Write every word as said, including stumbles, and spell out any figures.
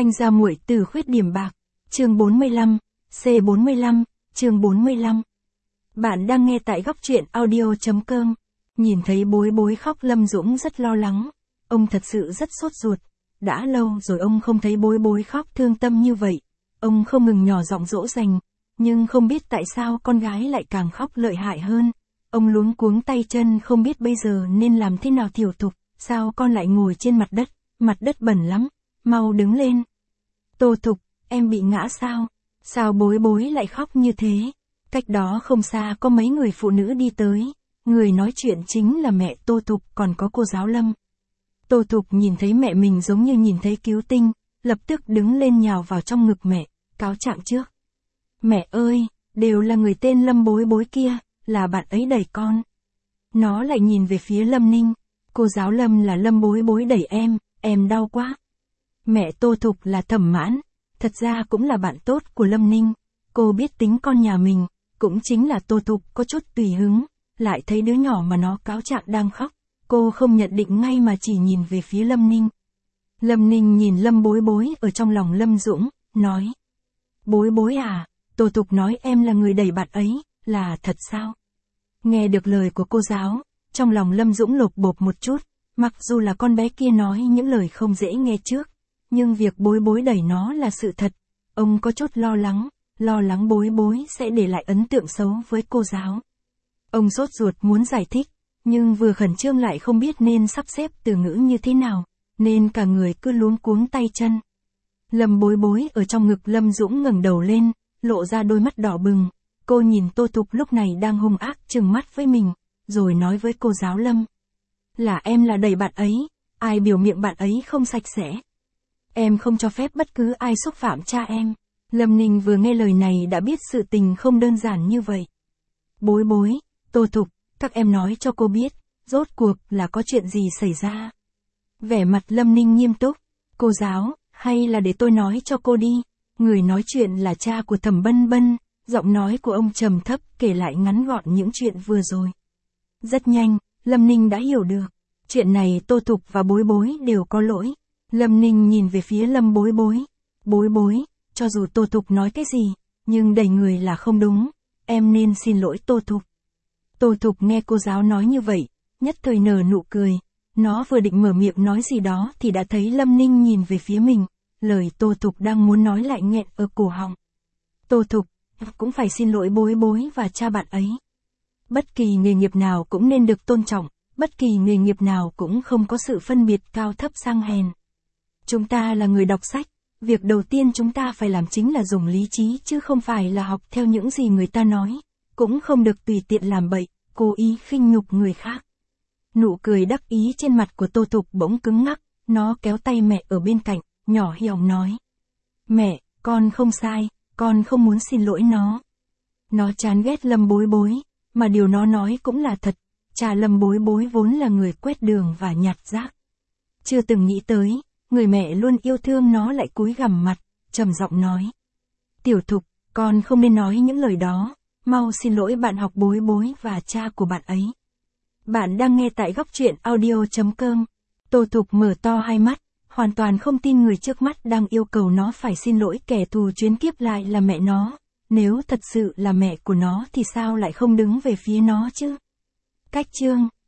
Thanh gia muội từ khuyết điểm bạc, chương bốn mươi lăm, C bốn mươi lăm, chương bốn mươi lăm. Bạn đang nghe tại góc truyện audio.com. Nhìn thấy Bối Bối khóc, Lâm Dũng rất lo lắng. Ông thật sự rất sốt ruột. Đã lâu rồi ông không thấy Bối Bối khóc thương tâm như vậy. Ông không ngừng nhỏ giọng dỗ dành, nhưng không biết tại sao con gái lại càng khóc lợi hại hơn. Ông luống cuống tay chân không biết bây giờ nên làm thế nào. Tiểu Thục, sao con lại ngồi trên mặt đất, mặt đất bẩn lắm, mau đứng lên. Tô Thục, em bị ngã sao? Sao Bối Bối lại khóc như thế? Cách đó không xa có mấy người phụ nữ đi tới. Người nói chuyện chính là mẹ Tô Thục, còn có cô giáo Lâm. Tô Thục nhìn thấy mẹ mình giống như nhìn thấy cứu tinh, lập tức đứng lên nhào vào trong ngực mẹ, cáo trạng trước. Mẹ ơi, đều là người tên Lâm Bối Bối kia, là bạn ấy đẩy con. Nó lại nhìn về phía Lâm Ninh. Cô giáo Lâm là Lâm Bối Bối đẩy em, em đau quá. Mẹ Tô Thục là Thẩm Mãn, thật ra cũng là bạn tốt của Lâm Ninh. Cô biết tính con nhà mình, cũng chính là Tô Thục có chút tùy hứng, lại thấy đứa nhỏ mà nó cáo trạng đang khóc. Cô không nhận định ngay mà chỉ nhìn về phía Lâm Ninh. Lâm Ninh nhìn Lâm Bối Bối ở trong lòng Lâm Dũng, nói. Bối Bối à, Tô Thục nói em là người đẩy bạn ấy, là thật sao? Nghe được lời của cô giáo, trong lòng Lâm Dũng lột bột một chút, mặc dù là con bé kia nói những lời không dễ nghe trước, nhưng việc Bối Bối đẩy nó là sự thật. Ông có chút lo lắng, lo lắng Bối Bối sẽ để lại ấn tượng xấu với cô giáo. Ông sốt ruột muốn giải thích, nhưng vừa khẩn trương lại không biết nên sắp xếp từ ngữ như thế nào, nên cả người cứ luống cuống tay chân. Lâm Bối Bối ở trong ngực Lâm Dũng ngẩng đầu lên, lộ ra đôi mắt đỏ bừng. Cô nhìn Tô Thục lúc này đang hung ác trừng mắt với mình, rồi nói với cô giáo Lâm. Là em là đẩy bạn ấy, ai biểu miệng bạn ấy không sạch sẽ. Em không cho phép bất cứ ai xúc phạm cha em. Lâm Ninh vừa nghe lời này đã biết sự tình không đơn giản như vậy. Bối Bối, Tô Thục, các em nói cho cô biết, rốt cuộc là có chuyện gì xảy ra. Vẻ mặt Lâm Ninh nghiêm túc. Cô giáo, hay là để tôi nói cho cô đi. Người nói chuyện là cha của Thẩm Bân Bân, giọng nói của ông trầm thấp kể lại ngắn gọn những chuyện vừa rồi. Rất nhanh, Lâm Ninh đã hiểu được. Chuyện này Tô Thục và Bối Bối đều có lỗi. Lâm Ninh nhìn về phía Lâm Bối Bối. Bối Bối, cho dù Tô Thục nói cái gì, nhưng đẩy người là không đúng. Em nên xin lỗi Tô Thục. Tô Thục nghe cô giáo nói như vậy, nhất thời nở nụ cười. Nó vừa định mở miệng nói gì đó thì đã thấy Lâm Ninh nhìn về phía mình. Lời Tô Thục đang muốn nói lại nghẹn ở cổ họng. Tô Thục, cũng phải xin lỗi Bối Bối và cha bạn ấy. Bất kỳ nghề nghiệp nào cũng nên được tôn trọng, bất kỳ nghề nghiệp nào cũng không có sự phân biệt cao thấp sang hèn. Chúng ta là người đọc sách, việc đầu tiên chúng ta phải làm chính là dùng lý trí chứ không phải là học theo những gì người ta nói, cũng không được tùy tiện làm bậy, cố ý khinh nhục người khác. Nụ cười đắc ý trên mặt của Tô Thục bỗng cứng ngắc, nó kéo tay mẹ ở bên cạnh, nhỏ giọng nói. Mẹ, con không sai, con không muốn xin lỗi nó. Nó chán ghét Lâm Bối Bối, mà điều nó nói cũng là thật, cha Lâm Bối Bối vốn là người quét đường và nhặt rác. Chưa từng nghĩ tới, người mẹ luôn yêu thương nó lại cúi gằm mặt, trầm giọng nói. Tiểu Thục, con không nên nói những lời đó, mau xin lỗi bạn học Bối Bối và cha của bạn ấy. Bạn đang nghe tại góc truyện audio.com. Tô Thục mở to hai mắt, hoàn toàn không tin người trước mắt đang yêu cầu nó phải xin lỗi kẻ thù chuyến kiếp lại là mẹ nó. Nếu thật sự là mẹ của nó thì sao lại không đứng về phía nó chứ? Cách chương